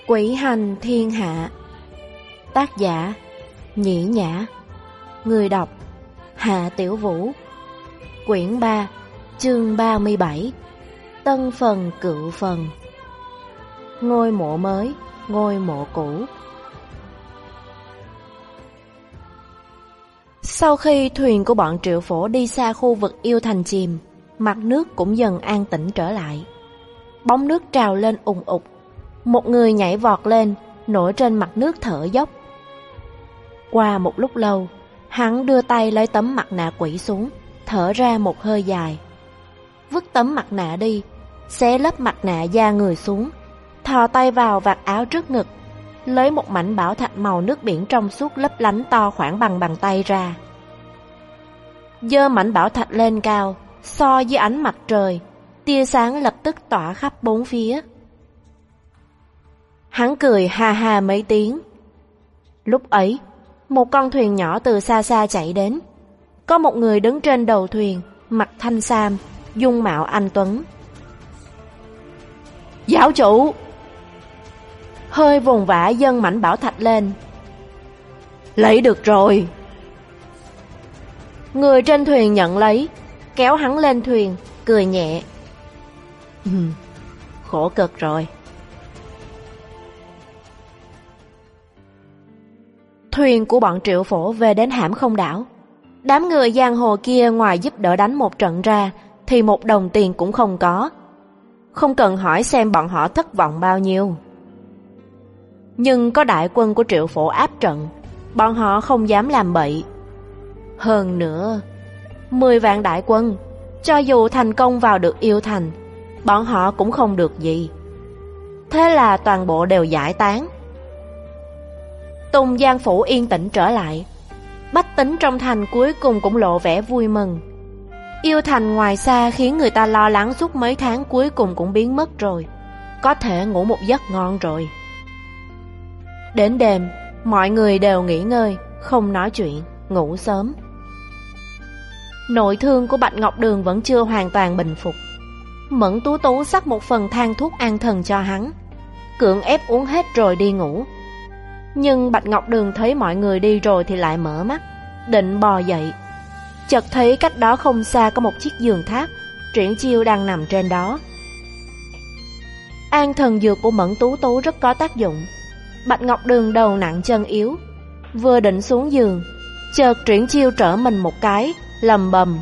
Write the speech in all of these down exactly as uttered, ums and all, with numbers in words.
Quỷ hành thiên hạ. Tác giả Nhĩ Nhã. Người đọc Hạ Tiểu Vũ. Quyển ba, chương ba mươi bảy. Tân phần cựu phần. Ngôi mộ mới, ngôi mộ cũ. Sau khi thuyền của bọn Triệu Phổ đi xa khu vực yêu thành chìm, mặt nước cũng dần an tĩnh trở lại. Bóng nước trào lên ùng ục. Một người nhảy vọt lên, nổi trên mặt nước thở dốc. Qua một lúc lâu, hắn đưa tay lấy tấm mặt nạ quỷ xuống, thở ra một hơi dài. Vứt tấm mặt nạ đi, xé lớp mặt nạ da người xuống, thò tay vào vạt áo trước ngực, lấy một mảnh bảo thạch màu nước biển trong suốt lấp lánh to khoảng bằng bàn tay ra. Giơ mảnh bảo thạch lên cao, so với ánh mặt trời, tia sáng lập tức tỏa khắp bốn phía. Hắn cười ha ha mấy tiếng. Lúc ấy, một con thuyền nhỏ từ xa xa chạy đến. Có một người đứng trên đầu thuyền, mặt thanh sam, dung mạo anh tuấn. Giáo chủ! Hơi vùng vã dâng mảnh bảo thạch lên. Lấy được rồi! Người trên thuyền nhận lấy, kéo hắn lên thuyền, cười nhẹ. Ừ, khổ cực rồi. Thuyền của bọn Triệu Phổ về đến Hãm Không đảo. Đám người giang hồ kia ngoài giúp đỡ đánh một trận ra thì một đồng tiền cũng không có. Không cần hỏi xem bọn họ thất vọng bao nhiêu. Nhưng có đại quân của Triệu Phổ áp trận, bọn họ không dám làm bậy. Hơn nữa, mười vạn đại quân, cho dù thành công vào được yêu thành, bọn họ cũng không được gì. Thế là toàn bộ đều giải tán. Tùng Giang Phủ yên tĩnh trở lại. Bách tính trong thành cuối cùng cũng lộ vẻ vui mừng. Yêu thành ngoài xa khiến người ta lo lắng suốt mấy tháng cuối cùng cũng biến mất rồi. Có thể ngủ một giấc ngon rồi. Đến đêm, mọi người đều nghỉ ngơi, không nói chuyện, ngủ sớm. Nội thương của Bạch Ngọc Đường vẫn chưa hoàn toàn bình phục. Mẫn Tú Tú xắt một phần thang thuốc an thần cho hắn, cưỡng ép uống hết rồi đi ngủ. Nhưng Bạch Ngọc Đường thấy mọi người đi rồi thì lại mở mắt, định bò dậy. Chợt thấy cách đó không xa có một chiếc giường tháp, Triển Chiêu đang nằm trên đó. An thần dược của Mẫn Tú Tú rất có tác dụng. Bạch Ngọc Đường đầu nặng chân yếu, vừa định xuống giường, chợt Triển Chiêu trở mình một cái, lầm bầm.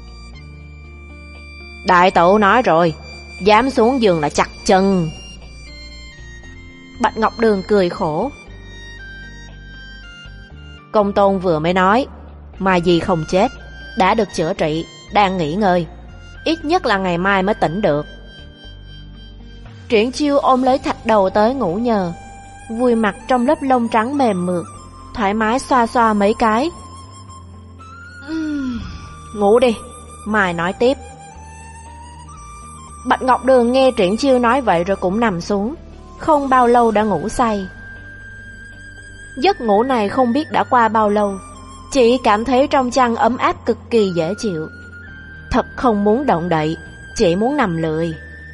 Đại tẩu nói rồi, dám xuống giường là chặt chân. Bạch Ngọc Đường cười khổ. Công tôn vừa mới nói, Mai Di không chết, đã được chữa trị, đang nghỉ ngơi, ít nhất là ngày mai mới tỉnh được. Triển Chiêu ôm lấy thạch đầu tới ngủ nhờ, vùi mặt trong lớp lông trắng mềm mượt, thoải mái xoa xoa mấy cái. uhm, Ngủ đi, mai nói tiếp. Bạch Ngọc Đường nghe Triển Chiêu nói vậy rồi cũng nằm xuống, không bao lâu đã ngủ say. Giấc ngủ này không biết đã qua bao lâu, chỉ cảm thấy trong chăn ấm áp cực kỳ dễ chịu. Thật không muốn động đậy, chỉ muốn nằm lười.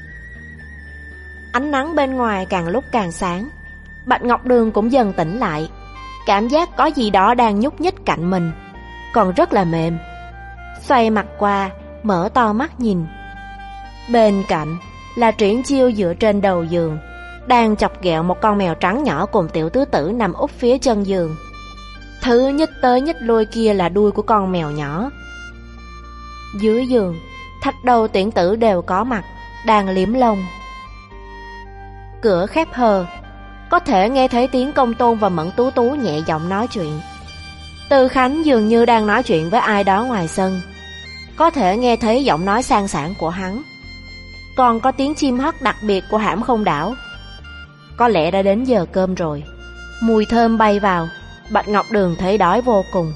Ánh nắng bên ngoài càng lúc càng sáng. Bạch Ngọc Đường cũng dần tỉnh lại, cảm giác có gì đó đang nhúc nhích cạnh mình, còn rất là mềm. Xoay mặt qua, mở to mắt nhìn. Bên cạnh là Triển Chiêu dựa trên đầu giường, đang chọc ghẹo một con mèo trắng nhỏ cùng tiểu tứ tử nằm úp phía chân giường. Thứ nhích tới nhích lui kia là đuôi của con mèo nhỏ. Dưới giường, Thạch Đầu Tiễn Tử đều có mặt, đang liếm lông. Cửa khép hờ, có thể nghe thấy tiếng Công Tôn và Mẫn Tú Tú nhẹ giọng nói chuyện. Từ Khánh dường như đang nói chuyện với ai đó ngoài sân, có thể nghe thấy giọng nói sang sảng của hắn. Còn có tiếng chim hót đặc biệt của Hãm Không đảo. Có lẽ đã đến giờ cơm rồi. Mùi thơm bay vào, Bạch Ngọc Đường thấy đói vô cùng.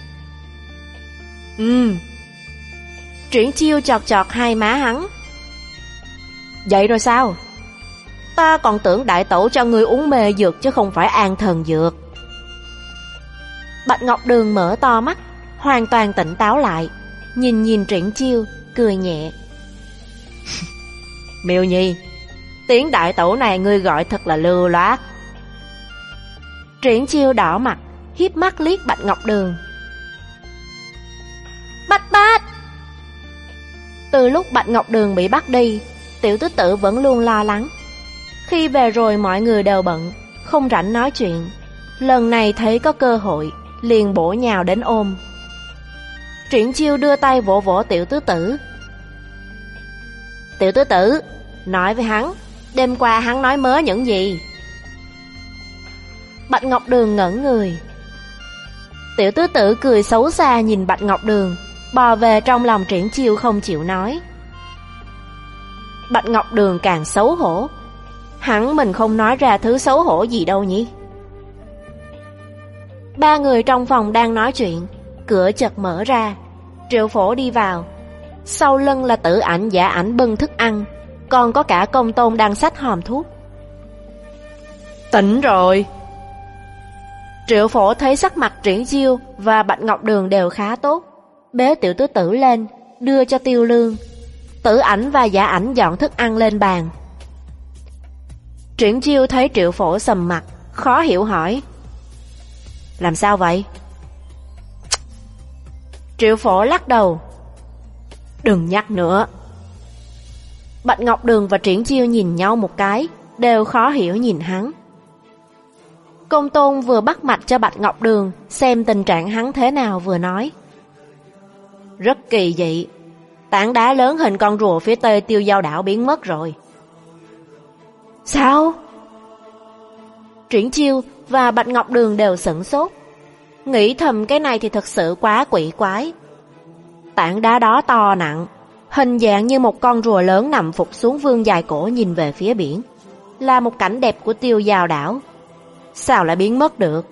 Ừ. Triển Chiêu chọt chọt hai má hắn. Vậy rồi sao? Ta còn tưởng đại tẩu cho ngươi uống mê dược chứ không phải an thần dược. Bạch Ngọc Đường mở to mắt, hoàn toàn tỉnh táo lại, nhìn nhìn Triển Chiêu, cười nhẹ. Miêu Nhi, Tiếng đại tẩu này ngươi gọi thật là lưu loát. Triển Chiêu đỏ mặt, hiếp mắt liếc Bạch Ngọc Đường. Bạch Bạch! Từ lúc Bạch Ngọc Đường bị bắt đi, Tiểu Tứ Tử vẫn luôn lo lắng. Khi về rồi mọi người đều bận, không rảnh nói chuyện. Lần này thấy có cơ hội, liền bổ nhào đến ôm. Triển Chiêu đưa tay vỗ vỗ Tiểu Tứ Tử. Tiểu Tứ Tử, nói với hắn, đêm qua hắn nói mớ những gì? Bạch Ngọc Đường ngẩn người. Tiểu Tứ Tử cười xấu xa nhìn Bạch Ngọc Đường, bò về trong lòng Triển Chiêu không chịu nói. Bạch Ngọc Đường càng xấu hổ. Hắn mình không nói ra thứ xấu hổ gì đâu nhỉ? Ba người trong phòng đang nói chuyện, cửa chợt mở ra. Triệu Phổ đi vào. Sau lưng là Tử Ảnh, Giả Ảnh bưng thức ăn, còn có cả Công Tôn đang xách hòm thuốc. Tỉnh rồi. Triệu Phổ thấy sắc mặt Triển Chiêu và Bạch Ngọc Đường đều khá tốt, bế Tiểu Tứ Tử lên, đưa cho Tiêu Lương. Tử Ảnh và Giả Ảnh dọn thức ăn lên bàn. Triển Chiêu thấy Triệu Phổ sầm mặt, khó hiểu hỏi: làm sao vậy? Triệu Phổ lắc đầu: đừng nhắc nữa. Bạch Ngọc Đường và Triển Chiêu nhìn nhau một cái, đều khó hiểu nhìn hắn. Công Tôn vừa bắt mạch cho Bạch Ngọc Đường xem tình trạng hắn thế nào vừa nói: rất kỳ dị, tảng đá lớn hình con rùa phía tây Tiêu Giao đảo biến mất rồi. Sao? Triển Chiêu và Bạch Ngọc Đường đều sửng sốt, nghĩ thầm cái này thì thật sự quá quỷ quái. Tảng đá đó to nặng, hình dạng như một con rùa lớn nằm phục xuống vươn dài cổ nhìn về phía biển, là một cảnh đẹp của Tiêu Giao đảo. Sao lại biến mất được?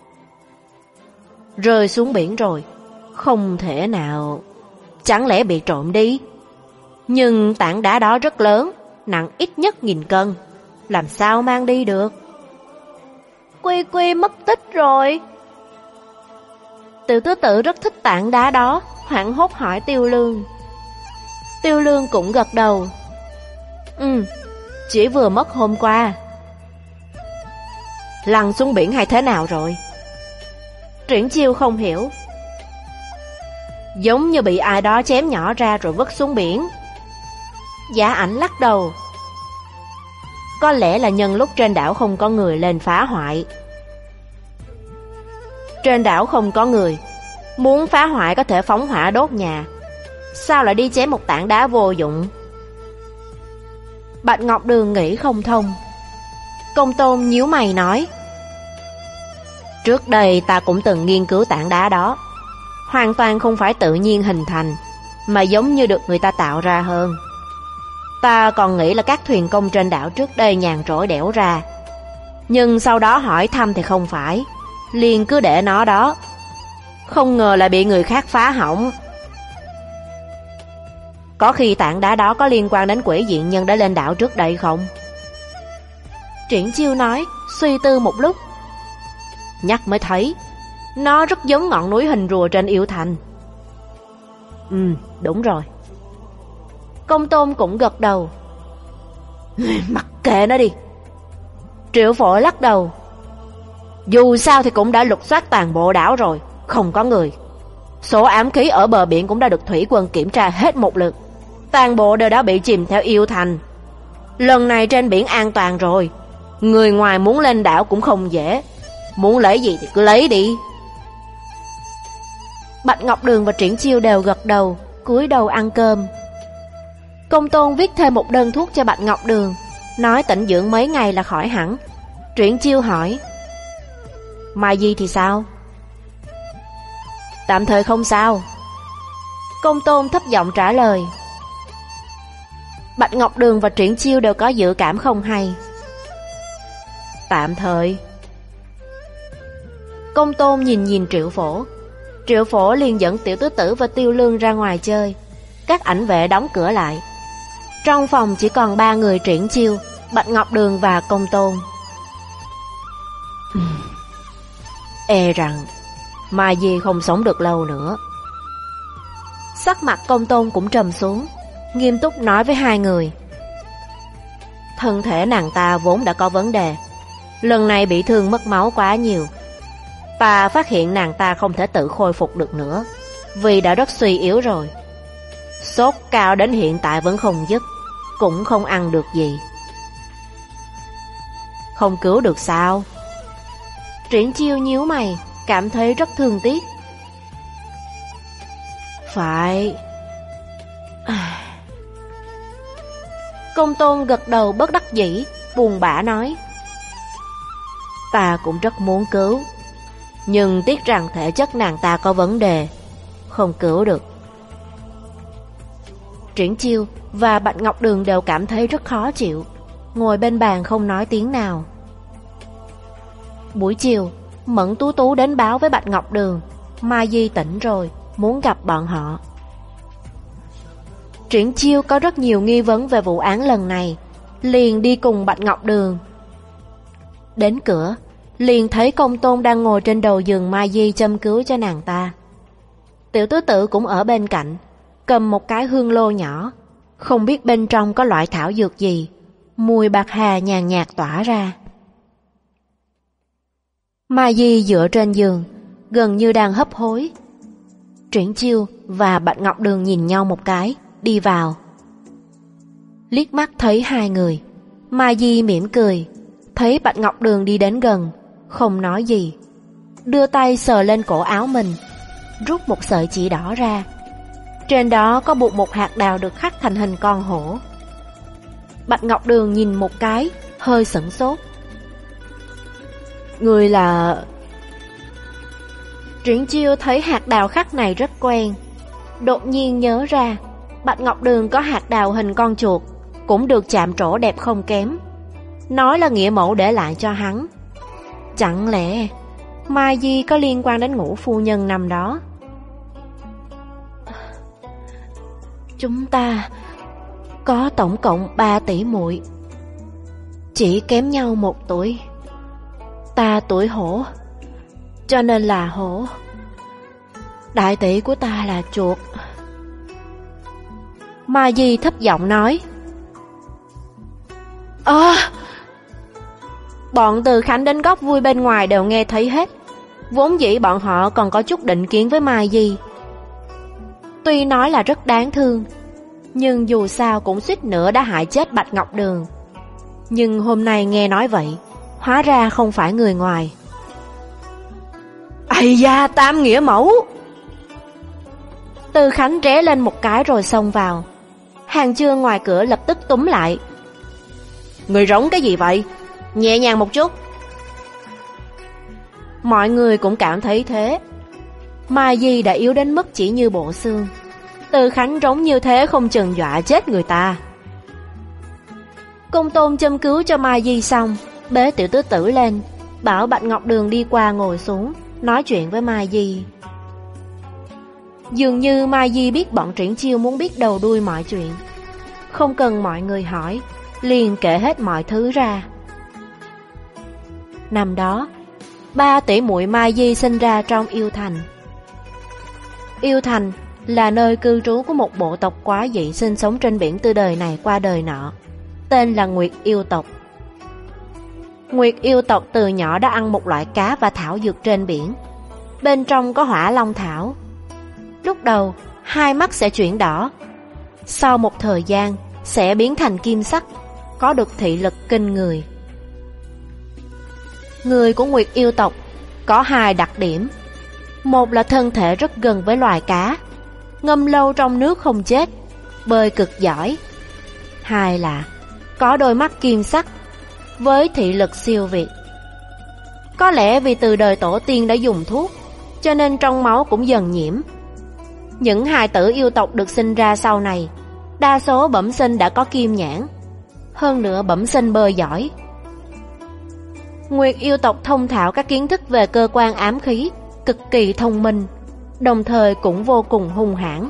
Rơi xuống biển rồi, không thể nào. Chẳng lẽ bị trộm đi? Nhưng tảng đá đó rất lớn, nặng ít nhất nghìn cân, làm sao mang đi được? Quy Quy mất tích rồi. Tiểu Tứ Tử rất thích tảng đá đó, hoảng hốt hỏi Tiêu Lương. Tiêu Lương cũng gật đầu. Ừ, chỉ vừa mất hôm qua. Lăn xuống biển hay thế nào rồi? Triển Chiêu không hiểu. Giống như bị ai đó chém nhỏ ra rồi vứt xuống biển. Giả Ảnh lắc đầu. Có lẽ là nhân lúc trên đảo không có người lên phá hoại. Trên đảo không có người, muốn phá hoại có thể phóng hỏa đốt nhà, sao lại đi chém một tảng đá vô dụng? Bạch Ngọc Đường nghĩ không thông. Công Tôn nhíu mày nói: trước đây ta cũng từng nghiên cứu tảng đá đó, hoàn toàn không phải tự nhiên hình thành, mà giống như được người ta tạo ra hơn. Ta còn nghĩ là các thuyền công trên đảo trước đây nhàn rỗi đẽo ra, nhưng sau đó hỏi thăm thì không phải, liền cứ để nó đó. Không ngờ lại bị người khác phá hỏng. Có khi tảng đá đó có liên quan đến quỷ diện nhân đã lên đảo trước đây không? Triển Chiêu nói, suy tư một lúc. Nhắc mới thấy, nó rất giống ngọn núi hình rùa trên Yêu Thành. Ừ, đúng rồi. Công Tôn cũng gật đầu. Mặc kệ nó đi. Triệu Phổ lắc đầu. Dù sao thì cũng đã lục soát toàn bộ đảo rồi, không có người. Số ám khí ở bờ biển cũng đã được thủy quân kiểm tra hết một lượt, toàn bộ đều đã bị chìm theo Yêu Thành. Lần này trên biển an toàn rồi, người ngoài muốn lên đảo cũng không dễ. Muốn lấy gì thì cứ lấy đi. Bạch Ngọc Đường và Triển Chiêu đều gật đầu, cúi đầu ăn cơm. Công Tôn viết thêm một đơn thuốc cho Bạch Ngọc Đường, nói tĩnh dưỡng mấy ngày là khỏi hẳn. Triển Chiêu hỏi: Mai Di thì sao? Tạm thời không sao. Công Tôn thấp giọng trả lời. Bạch Ngọc Đường và Triển Chiêu đều có dự cảm không hay. Tạm thời. Công Tôn nhìn nhìn Triệu Phổ. Triệu Phổ liền dẫn Tiểu Tứ Tử và Tiêu Lương ra ngoài chơi. Các ảnh vệ đóng cửa lại. Trong phòng chỉ còn ba người Triển Chiêu, Bạch Ngọc Đường và Công Tôn. E rằng Mai Di không sống được lâu nữa. Sắc mặt Công Tôn cũng trầm xuống, nghiêm túc nói với hai người: Thân thể nàng ta vốn đã có vấn đề, lần này bị thương mất máu quá nhiều. Ta phát hiện nàng ta không thể tự khôi phục được nữa, vì đã rất suy yếu rồi. Sốt cao đến hiện tại vẫn không dứt, cũng không ăn được gì. Không cứu được sao? Triển Chiêu nhíu mày, cảm thấy rất thương tiếc. Phải. Công Tôn gật đầu bất đắc dĩ, buồn bã nói: Ta cũng rất muốn cứu, nhưng tiếc rằng thể chất nàng ta có vấn đề, không cứu được. Triển Chiêu và Bạch Ngọc Đường đều cảm thấy rất khó chịu, ngồi bên bàn không nói tiếng nào. Buổi chiều, Mẫn Tú Tú đến báo với Bạch Ngọc Đường Mai Di tỉnh rồi, muốn gặp bọn họ. Triển Chiêu có rất nhiều nghi vấn về vụ án lần này, liền đi cùng Bạch Ngọc Đường. Đến cửa, liền thấy Công Tôn đang ngồi trên đầu giường Mai Di châm cứu cho nàng ta. Tiểu tứ tử cũng ở bên cạnh, cầm một cái hương lô nhỏ, không biết bên trong có loại thảo dược gì, mùi bạc hà nhàn nhạt tỏa ra. Mai Di dựa trên giường, gần như đang hấp hối. Triển Chiêu và Bạch Ngọc Đường nhìn nhau một cái, đi vào. Liếc mắt thấy hai người, Mai Di mỉm cười, thấy Bạch Ngọc Đường đi đến gần, không nói gì, đưa tay sờ lên cổ áo mình, rút một sợi chỉ đỏ ra. Trên đó có buộc một hạt đào được khắc thành hình con hổ. Bạch Ngọc Đường nhìn một cái, hơi sửng sốt. Người là... Triển Chiêu thấy hạt đào khắc này rất quen, đột nhiên nhớ ra Bạch Ngọc Đường có hạt đào hình con chuột, cũng được chạm trổ đẹp không kém, nói là nghĩa mẫu để lại cho hắn. Chẳng lẽ Mai Di có liên quan đến Ngũ phu nhân năm đó? Chúng ta có tổng cộng ba tỷ muội, chỉ kém nhau một tuổi. Ta tuổi hổ, cho nên là hổ. Đại tỷ của ta là chuột. Mai Di thấp giọng nói. Ơ à, bọn Từ Khánh đến góc vui bên ngoài đều nghe thấy hết. Vốn dĩ bọn họ còn có chút định kiến với Mai Di. Tuy nói là rất đáng thương, nhưng dù sao cũng suýt nữa đã hại chết Bạch Ngọc Đường. Nhưng hôm nay nghe nói vậy, hóa ra không phải người ngoài. Ây da, tam nghĩa mẫu! Từ Khánh ré lên một cái rồi xông vào. Hàng Chương ngoài cửa lập tức túm lại. Người rống cái gì vậy? Nhẹ nhàng một chút. Mọi người cũng cảm thấy thế. Mai Di đã yếu đến mức chỉ như bộ xương. Từ Khánh rống như thế không chừng dọa chết người ta. Công Tôn châm cứu cho Mai Di xong, bế tiểu tứ tử lên, bảo Bạch Ngọc Đường đi qua ngồi xuống, nói chuyện với Mai Di. Dường như Mai Di biết bọn Triển Chiêu muốn biết đầu đuôi mọi chuyện, không cần mọi người hỏi, liền kể hết mọi thứ ra. Năm đó, ba tỷ muội Mai Di sinh ra trong Yêu Thành. Yêu Thành là nơi cư trú của một bộ tộc quá dị sinh sống trên biển từ đời này qua đời nọ, tên là Nguyệt Yêu tộc. Nguyệt Yêu tộc từ nhỏ đã ăn một loại cá và thảo dược trên biển, bên trong có hỏa long thảo. Lúc đầu, hai mắt sẽ chuyển đỏ, sau một thời gian sẽ biến thành kim sắc, có được thị lực kinh người. Người của Nguyệt Yêu tộc có hai đặc điểm. Một là thân thể rất gần với loài cá, ngâm lâu trong nước không chết, bơi cực giỏi. Hai là có đôi mắt kim sắc, với thị lực siêu việt. Có lẽ vì từ đời tổ tiên đã dùng thuốc, cho nên trong máu cũng dần nhiễm. Những hài tử yêu tộc được sinh ra sau này, đa số bẩm sinh đã có kim nhãn, hơn nữa bẩm sinh bơi giỏi. Nguyệt Yêu tộc thông thạo các kiến thức về cơ quan ám khí, cực kỳ thông minh, đồng thời cũng vô cùng hung hãn.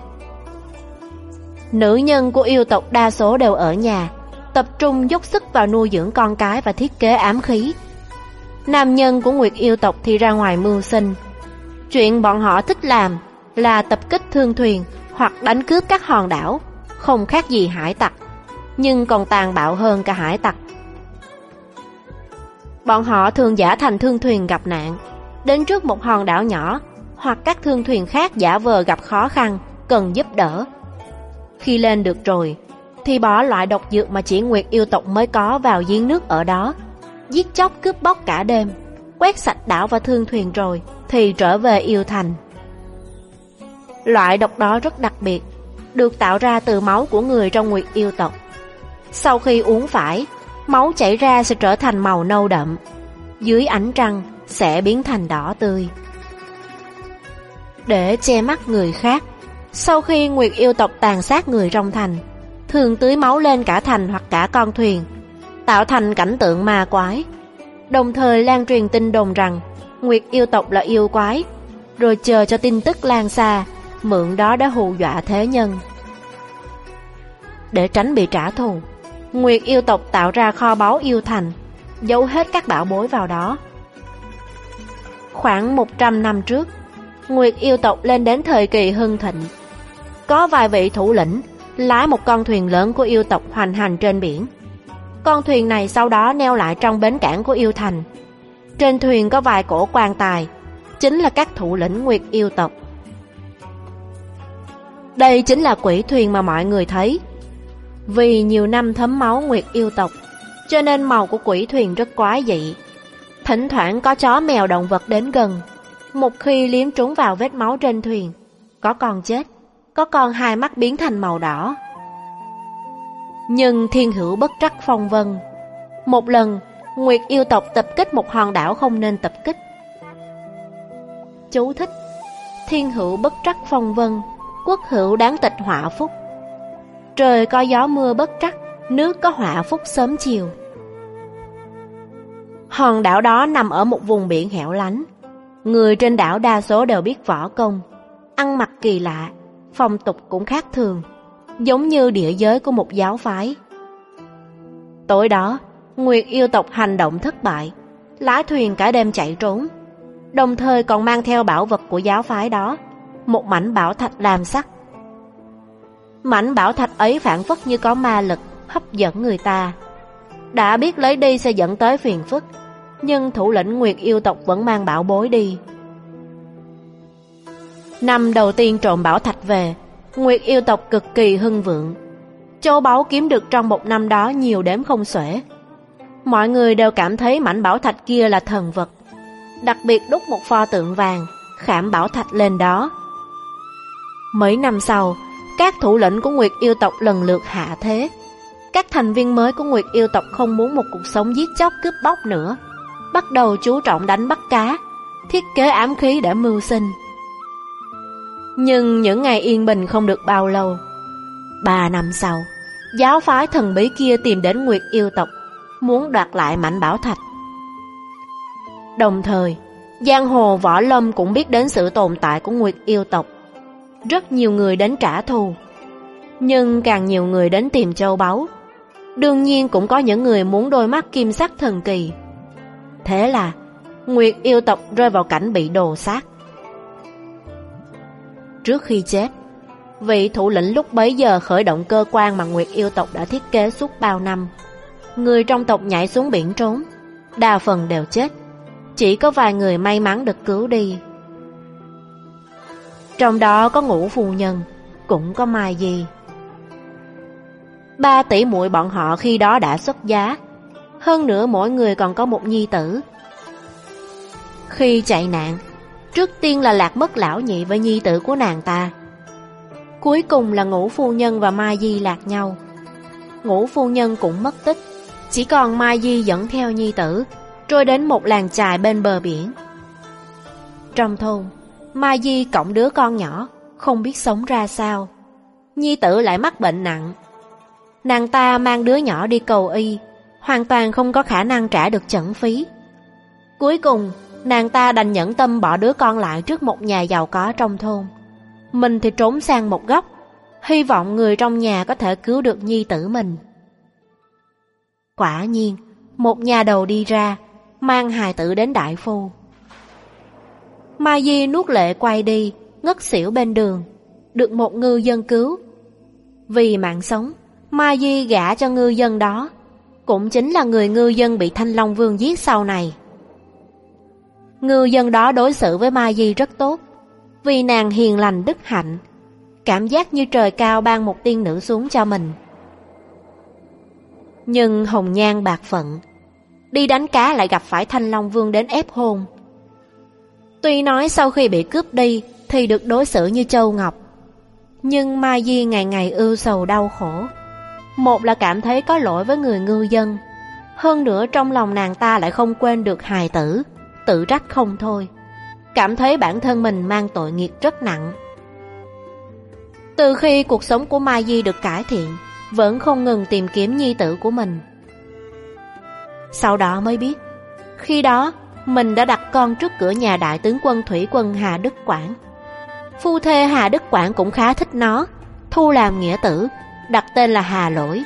Nữ nhân của yêu tộc đa số đều ở nhà, tập trung dốc sức vào nuôi dưỡng con cái và thiết kế ám khí. Nam nhân của Nguyệt Yêu tộc thì ra ngoài mưu sinh. Chuyện bọn họ thích làm là tập kích thương thuyền hoặc đánh cướp các hòn đảo, không khác gì hải tặc. nhưng còn tàn bạo hơn cả hải tặc. Bọn họ thường giả thành thương thuyền gặp nạn, đến trước một hòn đảo nhỏ, hoặc các thương thuyền khác giả vờ gặp khó khăn, cần giúp đỡ. Khi lên được rồi, thì bỏ loại độc dược mà chỉ Nguyệt yêu tộc mới có vào giếng nước ở đó, giết chóc cướp bóc cả đêm, quét sạch đảo và thương thuyền rồi, thì trở về yêu thành. Loại độc đó rất đặc biệt, được tạo ra từ máu của người trong Nguyệt yêu tộc. Sau khi uống phải, máu chảy ra sẽ trở thành màu nâu đậm, dưới ánh trăng sẽ biến thành đỏ tươi. Để che mắt người khác, sau khi Nguyệt yêu tộc tàn sát người trong thành, thường tưới máu lên cả thành hoặc cả con thuyền, tạo thành cảnh tượng ma quái, đồng thời lan truyền tin đồn rằng Nguyệt yêu tộc là yêu quái, rồi chờ cho tin tức lan xa, mượn đó đã hù dọa thế nhân. Để tránh bị trả thù, Nguyệt yêu tộc tạo ra kho báu yêu thành, giấu hết các bảo bối vào đó. Khoảng một trăm năm trước, Nguyệt yêu tộc lên đến thời kỳ hưng thịnh. Có vài vị thủ lĩnh lái một con thuyền lớn của yêu tộc hoành hành trên biển. Con thuyền này sau đó neo lại trong bến cảng của yêu thành. Trên thuyền có vài cổ quan tài, chính là các thủ lĩnh Nguyệt yêu tộc. Đây chính là quỷ thuyền mà mọi người thấy. Vì nhiều năm thấm máu Nguyệt yêu tộc, cho nên màu của quỷ thuyền rất quái dị. Thỉnh thoảng có chó mèo động vật đến gần, một khi liếm trúng vào vết máu trên thuyền, có con chết, có con hai mắt biến thành màu đỏ. Nhưng thiên hữu bất trắc phong vân. Một lần, Nguyệt yêu tộc tập kích một hòn đảo không nên tập kích. Chú thích: thiên hữu bất trắc phong vân, quốc hữu đáng tịch họa phúc. Trời có gió mưa bất trắc, nước có họa phúc sớm chiều. Hòn đảo đó nằm ở một vùng biển hẻo lánh. Người trên đảo đa số đều biết võ công, ăn mặc kỳ lạ, phong tục cũng khác thường, giống như địa giới của một giáo phái. Tối đó, Nguyệt yêu tộc hành động thất bại, lái thuyền cả đêm chạy trốn, đồng thời còn mang theo bảo vật của giáo phái đó, một mảnh bảo thạch lam sắc. Mảnh bảo thạch ấy phảng phất như có ma lực, hấp dẫn người ta. Đã biết lấy đi sẽ dẫn tới phiền phức, nhưng thủ lĩnh Nguyệt yêu tộc vẫn mang bảo bối đi. Năm đầu tiên trộm bảo thạch về, Nguyệt yêu tộc cực kỳ hưng vượng. Châu báu kiếm được trong một năm đó nhiều đếm không xuể. Mọi người đều cảm thấy mảnh bảo thạch kia là thần vật, đặc biệt đúc một pho tượng vàng, khảm bảo thạch lên đó. Mấy năm sau, các thủ lĩnh của Nguyệt yêu tộc lần lượt hạ thế. Các thành viên mới của Nguyệt yêu tộc không muốn một cuộc sống giết chóc cướp bóc nữa, bắt đầu chú trọng đánh bắt cá, thiết kế ám khí để mưu sinh. Nhưng những ngày yên bình không được bao lâu. Ba năm sau, giáo phái thần bí kia tìm đến Nguyệt yêu tộc, muốn đoạt lại mảnh bảo thạch. Đồng thời, giang hồ võ lâm cũng biết đến sự tồn tại của Nguyệt yêu tộc. Rất nhiều người đến trả thù, nhưng càng nhiều người đến tìm châu báu. Đương nhiên cũng có những người muốn đôi mắt kim sắc thần kỳ. Thế là Nguyệt yêu tộc rơi vào cảnh bị đồ sát. Trước khi chết, vị thủ lĩnh lúc bấy giờ khởi động cơ quan mà Nguyệt yêu tộc đã thiết kế suốt bao năm. Người trong tộc nhảy xuống biển trốn, đa phần đều chết, chỉ có vài người may mắn được cứu đi. Trong đó có Ngũ phu nhân, cũng có Mai Di. Ba tỷ muội bọn họ khi đó đã xuất giá, hơn nữa mỗi người còn có một nhi tử. Khi chạy nạn, trước tiên là lạc mất lão nhị với nhi tử của nàng ta. Cuối cùng là Ngũ phu nhân và Mai Di lạc nhau. Ngũ phu nhân cũng mất tích, chỉ còn Mai Di dẫn theo nhi tử, trôi đến một làng chài bên bờ biển. Trong thôn, Mai Di cõng đứa con nhỏ, không biết sống ra sao. Nhi tử lại mắc bệnh nặng. Nàng ta mang đứa nhỏ đi cầu y, hoàn toàn không có khả năng trả được chẩn phí. Cuối cùng, nàng ta đành nhẫn tâm bỏ đứa con lại trước một nhà giàu có trong thôn. Mình thì trốn sang một góc, hy vọng người trong nhà có thể cứu được nhi tử mình. Quả nhiên, một nhà đầu đi ra, mang hài tử đến đại phu. Mai Di nuốt lệ quay đi, ngất xỉu bên đường, được một ngư dân cứu. Vì mạng sống, Mai Di gả cho ngư dân đó cũng chính là người ngư dân bị Thanh Long Vương giết sau này. Ngư dân đó đối xử với Mai Di rất tốt, vì nàng hiền lành đức hạnh, cảm giác như trời cao ban một tiên nữ xuống cho mình. Nhưng hồng nhan bạc phận, đi đánh cá lại gặp phải Thanh Long Vương đến ép hôn. Tuy nói sau khi bị cướp đi thì được đối xử như châu ngọc, nhưng Mai Di ngày ngày ưu sầu đau khổ. Một là cảm thấy có lỗi với người ngư dân, hơn nữa trong lòng nàng ta lại không quên được hài tử, tự trách không thôi, cảm thấy bản thân mình mang tội nghiệp rất nặng. Từ khi cuộc sống của Mai Di được cải thiện, vẫn không ngừng tìm kiếm nhi tử của mình. Sau đó mới biết, khi đó mình đã đặt con trước cửa nhà đại tướng quân thủy quân Hà Đức Quảng. Phu thê Hà Đức Quảng cũng khá thích nó, thu làm nghĩa tử, đặt tên là Hà Lỗi.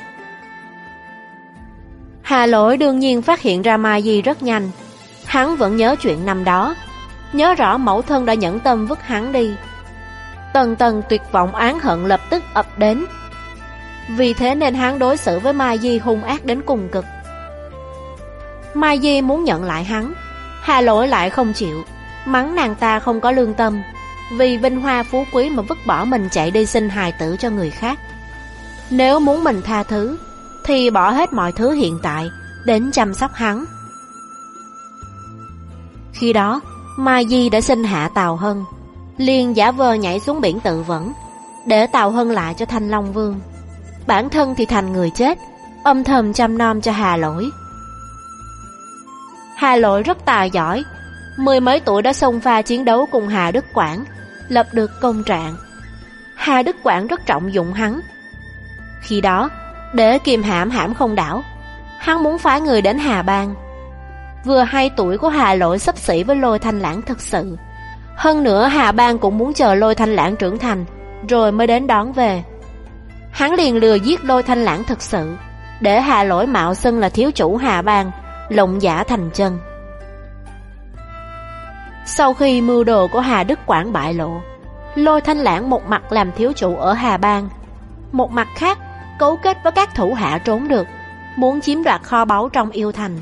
Hà Lỗi đương nhiên phát hiện ra Mai Di rất nhanh. Hắn vẫn nhớ chuyện năm đó, nhớ rõ mẫu thân đã nhẫn tâm vứt hắn đi. Tầng tầng tuyệt vọng oán hận lập tức ập đến. Vì thế nên hắn đối xử với Mai Di hung ác đến cùng cực. Mai Di muốn nhận lại hắn, Hà Lỗi lại không chịu, mắng nàng ta không có lương tâm, vì vinh hoa phú quý mà vứt bỏ mình chạy đi sinh hài tử cho người khác. Nếu muốn mình tha thứ thì bỏ hết mọi thứ hiện tại đến chăm sóc hắn. Khi đó Mai Di đã sinh hạ Tào Hân, liền giả vờ nhảy xuống biển tự vẫn, để Tào Hân lại cho Thanh Long Vương. Bản thân thì thành người chết, âm thầm chăm nom cho Hà Lỗi. Hà Lỗi rất tài giỏi, mười mấy tuổi đã xông pha chiến đấu cùng Hà Đức Quảng, lập được công trạng. Hà Đức Quảng rất trọng dụng hắn. Khi đó, để kiềm hãm Hãm Không Đảo, hắn muốn phái người đến Hà Bang. Vừa hay tuổi của Hà Lỗi xấp xỉ với Lôi Thanh Lãng thực sự. Hơn nữa Hà Bang cũng muốn chờ Lôi Thanh Lãng trưởng thành rồi mới đến đón về. Hắn liền lừa giết Lôi Thanh Lãng thực sự, để Hà Lỗi mạo xưng là thiếu chủ Hà Bang, lộng giả thành chân. Sau khi mưu đồ của Hà Đức Quảng bại lộ, Lôi Thanh Lãng một mặt làm thiếu chủ ở Hà Bang, một mặt khác cấu kết với các thủ hạ trốn được, muốn chiếm đoạt kho báu trong Yêu Thành.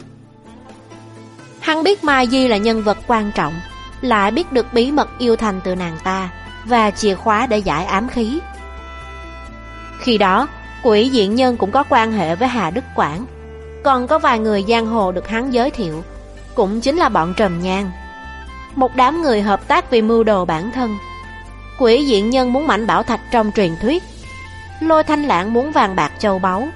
Hắn biết Mai Di là nhân vật quan trọng, lại biết được bí mật Yêu Thành từ nàng ta và chìa khóa để giải ám khí. Khi đó Quỷ Diện Nhân cũng có quan hệ với Hà Đức Quảng, còn có vài người giang hồ được hắn giới thiệu, cũng chính là bọn Trầm Nhan. Một đám người hợp tác vì mưu đồ bản thân. Quỷ Diện Nhân muốn mảnh bảo thạch trong truyền thuyết, Lôi Thanh Lãng muốn vàng bạc châu báu.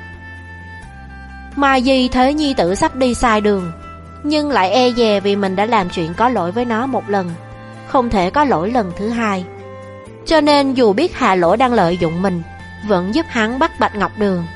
Mai Di thấy nhi tử sắp đi sai đường, nhưng lại e dè vì mình đã làm chuyện có lỗi với nó một lần, không thể có lỗi lần thứ hai. Cho nên dù biết Hà Lỗi đang lợi dụng mình, vẫn giúp hắn bắt Bạch Ngọc Đường.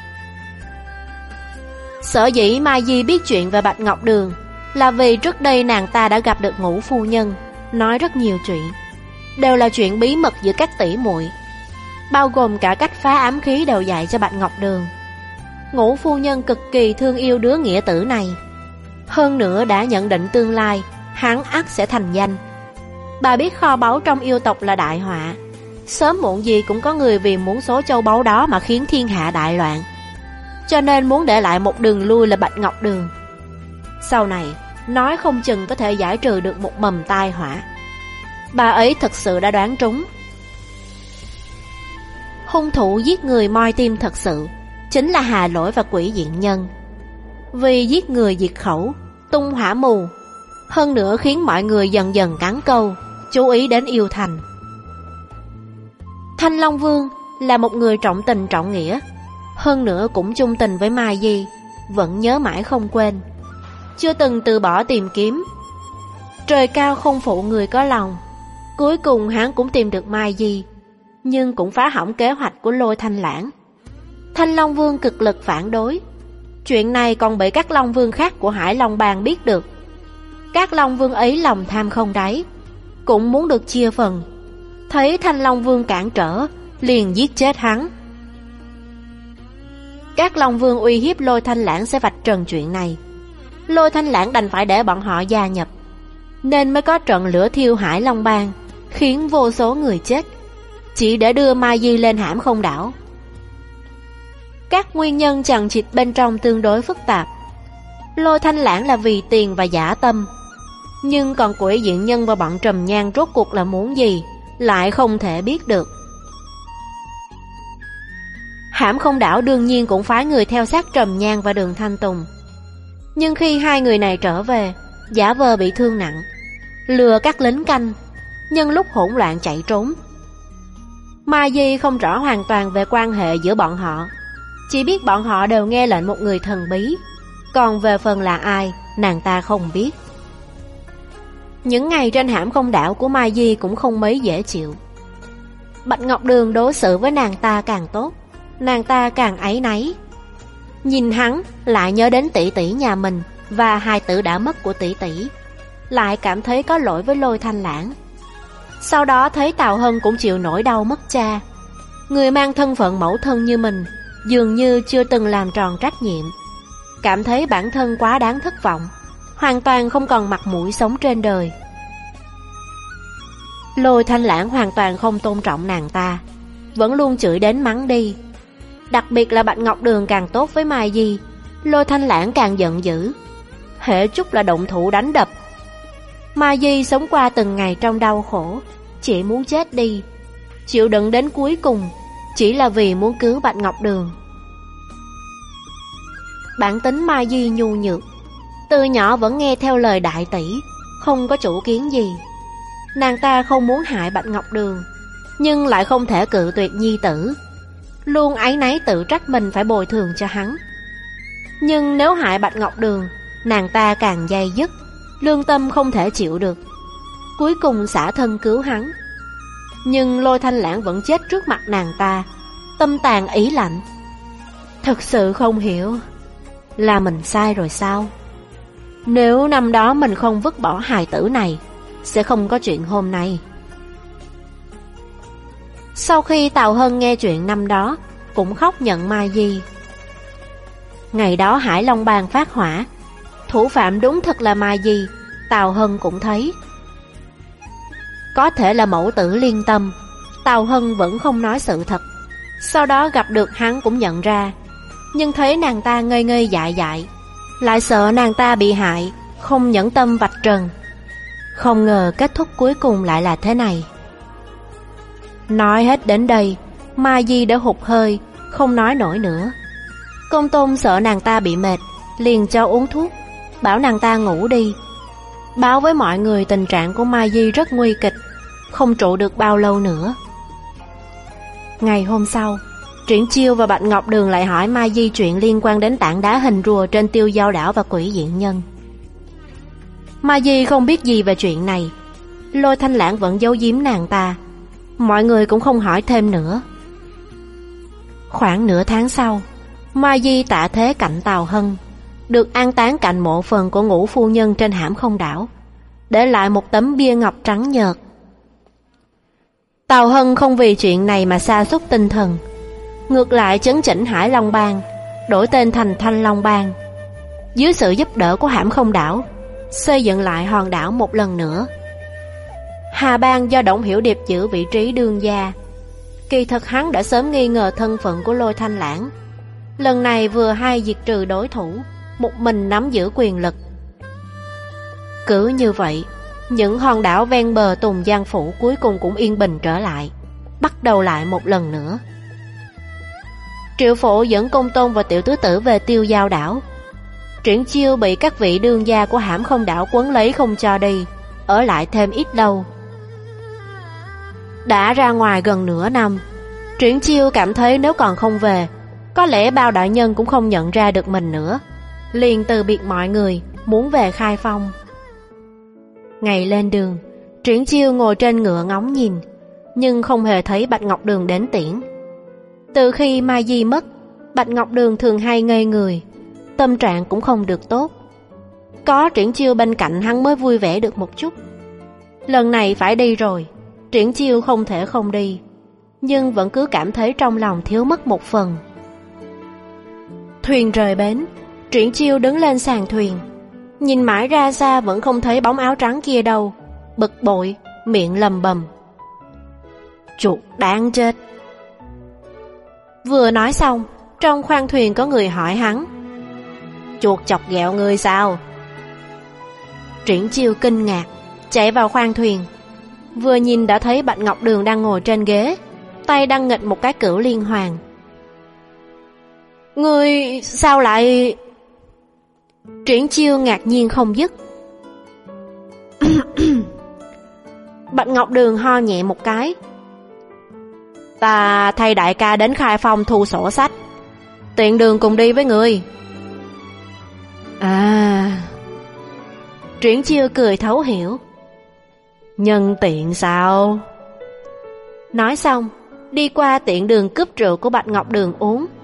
Sở dĩ Mai Di biết chuyện về Bạch Ngọc Đường là vì trước đây nàng ta đã gặp được Ngũ phu nhân, nói rất nhiều chuyện, đều là chuyện bí mật giữa các tỷ muội, bao gồm cả cách phá ám khí đều dạy cho Bạch Ngọc Đường. Ngũ phu nhân cực kỳ thương yêu đứa nghĩa tử này, hơn nữa đã nhận định tương lai hắn ắt sẽ thành danh. Bà biết kho báu trong yêu tộc là đại họa, sớm muộn gì cũng có người vì muốn số châu báu đó mà khiến thiên hạ đại loạn, cho nên muốn để lại một đường lui là Bạch Ngọc Đường. Sau này nói không chừng có thể giải trừ được một mầm tai họa. Bà ấy thật sự đã đoán trúng. Hung thủ giết người moi tim thật sự chính là Hà Lỗi và Quỷ Diện Nhân. Vì giết người diệt khẩu, tung hỏa mù, hơn nữa khiến mọi người dần dần cắn câu, chú ý đến Yêu Thành. Thanh Long Vương là một người trọng tình trọng nghĩa, hơn nữa cũng chung tình với Mai Di, vẫn nhớ mãi không quên, chưa từng từ bỏ tìm kiếm. Trời cao không phụ người có lòng, cuối cùng hắn cũng tìm được Mai Di, nhưng cũng phá hỏng kế hoạch của Lôi Thanh Lãng. Thanh Long Vương cực lực phản đối. Chuyện này còn bị các Long Vương khác của Hải Long Bang biết được. Các Long Vương ấy lòng tham không đáy, cũng muốn được chia phần. Thấy Thanh Long Vương cản trở, liền giết chết hắn. Các Long Vương uy hiếp Lôi Thanh Lãng sẽ vạch trần chuyện này. Lôi Thanh Lãng đành phải để bọn họ gia nhập, nên mới có trận lửa thiêu Hải Long Bang, khiến vô số người chết, chỉ để đưa Mai Di lên Hãm Không Đảo. Các nguyên nhân chằng chịt bên trong tương đối phức tạp. Lôi Thanh Lãng là vì tiền và dã tâm, nhưng còn Quỷ Diện Nhân và bọn Trầm Nhang rốt cuộc là muốn gì, lại không thể biết được. Hãm Không Đảo đương nhiên cũng phái người theo sát Trầm Nhang và Đường Thanh Tùng. Nhưng khi hai người này trở về, giả vờ bị thương nặng, lừa các lính canh, nhân lúc hỗn loạn chạy trốn. Mai Di không rõ hoàn toàn về quan hệ giữa bọn họ, chỉ biết bọn họ đều nghe lệnh một người thần bí, còn về phần là ai, nàng ta không biết. Những ngày trên Hãm Không Đảo của Mai Di cũng không mấy dễ chịu. Bạch Ngọc Đường đối xử với nàng ta càng tốt, nàng ta càng áy náy. Nhìn hắn lại nhớ đến tỷ tỷ nhà mình và hài tử đã mất của tỷ tỷ, lại cảm thấy có lỗi với Lôi Thanh Lãng. Sau đó thấy Tào Hân cũng chịu nỗi đau mất cha, người mang thân phận mẫu thân như mình dường như chưa từng làm tròn trách nhiệm, cảm thấy bản thân quá đáng thất vọng, hoàn toàn không còn mặt mũi sống trên đời. Lôi Thanh Lãng hoàn toàn không tôn trọng nàng ta, vẫn luôn chửi đến mắng đi. Đặc biệt là Bạch Ngọc Đường càng tốt với Mai Di, Lôi Thanh Lãng càng giận dữ, hễ chút là động thủ đánh đập. Mai Di sống qua từng ngày trong đau khổ, chỉ muốn chết đi, chịu đựng đến cuối cùng, chỉ là vì muốn cứu Bạch Ngọc Đường. Bản tính Mai Di nhu nhược, từ nhỏ vẫn nghe theo lời đại tỷ, không có chủ kiến gì. Nàng ta không muốn hại Bạch Ngọc Đường, nhưng lại không thể cự tuyệt nhi tử, luôn áy náy tự trách mình phải bồi thường cho hắn. Nhưng nếu hại Bạch Ngọc Đường, nàng ta càng day dứt, lương tâm không thể chịu được, cuối cùng xả thân cứu hắn. Nhưng Lôi Thanh Lãng vẫn chết trước mặt nàng ta, tâm tàn ý lạnh. Thật sự không hiểu, là mình sai rồi sao? Nếu năm đó mình không vứt bỏ hài tử này, sẽ không có chuyện hôm nay. Sau khi Tào Hân nghe chuyện năm đó, cũng khóc nhận Mai Di. Ngày đó Hải Long Bang phát hỏa, thủ phạm đúng thật là Mai Di, Tào Hân cũng thấy. Có thể là mẫu tử liên tâm, Tào Hân vẫn không nói sự thật. Sau đó gặp được hắn cũng nhận ra, nhưng thấy nàng ta ngây ngây dại dại, lại sợ nàng ta bị hại, không nhẫn tâm vạch trần. Không ngờ kết thúc cuối cùng lại là thế này. Nói hết đến đây, Mai Di đã hụt hơi, không nói nổi nữa. Công Tôn sợ nàng ta bị mệt, liền cho uống thuốc, bảo nàng ta ngủ đi. Báo với mọi người tình trạng của Mai Di rất nguy kịch, không trụ được bao lâu nữa. Ngày hôm sau, Triển Chiêu và Bạch Ngọc Đường lại hỏi Mai Di chuyện liên quan đến tảng đá hình rùa trên Tiêu Giao Đảo và Quỷ Diện Nhân. Mai Di không biết gì về chuyện này, Lôi Thanh Lãng vẫn giấu giếm nàng ta, mọi người cũng không hỏi thêm nữa. Khoảng nửa tháng sau, Mai Di tạ thế cạnh Tào Hân, được an táng cạnh mộ phần của Ngũ phu nhân trên Hãm Không Đảo, để lại một tấm bia ngọc trắng nhợt. Tào Hân không vì chuyện này mà sa sút tinh thần, ngược lại chấn chỉnh Hải Long Bang, đổi tên thành Thanh Long Bang. Dưới sự giúp đỡ của Hãm Không Đảo, xây dựng lại hòn đảo một lần nữa. Hà Bang do Đổng Hiểu Điệp giữ vị trí đương gia. Kỳ thực hắn đã sớm nghi ngờ thân phận của Lôi Thanh Lãng, lần này vừa hay diệt trừ đối thủ, một mình nắm giữ quyền lực. Cứ như vậy, những hòn đảo ven bờ Tùng Giang Phủ cuối cùng cũng yên bình trở lại, bắt đầu lại một lần nữa. Triệu Phổ dẫn Công Tôn và Tiểu Tứ Tử về Tiêu Giao Đảo. Triển Chiêu bị các vị đương gia của Hãm Không Đảo quấn lấy không cho đi, ở lại thêm ít lâu. Đã ra ngoài gần nửa năm, Triển Chiêu cảm thấy nếu còn không về, có lẽ bao đại nhân cũng không nhận ra được mình nữa, liền từ biệt mọi người, muốn về Khai Phong. Ngày lên đường, Triển Chiêu ngồi trên ngựa ngóng nhìn, nhưng không hề thấy Bạch Ngọc Đường đến tiễn. Từ khi Mai Di mất, Bạch Ngọc Đường thường hay ngây người, tâm trạng cũng không được tốt. Có Triển Chiêu bên cạnh hắn mới vui vẻ được một chút. Lần này phải đi rồi, Triển Chiêu không thể không đi, nhưng vẫn cứ cảm thấy trong lòng thiếu mất một phần. Thuyền rời bến, Triển Chiêu đứng lên sàn thuyền, nhìn mãi ra xa vẫn không thấy bóng áo trắng kia đâu, bực bội, miệng lầm bầm: chuột đáng chết. Vừa nói xong, Trong khoang thuyền có người hỏi hắn: chuột chọc ghẹo người sao? Triển Chiêu kinh ngạc, chạy vào khoang thuyền. Vừa nhìn đã thấy Bạch Ngọc Đường đang ngồi trên ghế, tay đang nghịch một cái cửu liên hoàn. Ngươi sao lại... Triển Chiêu ngạc nhiên không dứt. Bạch Ngọc Đường ho nhẹ một cái. Ta thay đại ca đến Khai Phong thu sổ sách, tiện đường cùng đi với người. À... Triển Chiêu cười thấu hiểu. Nhân tiện sao? Nói xong, đi qua tiện đường cướp rượu của Bạch Ngọc Đường uống.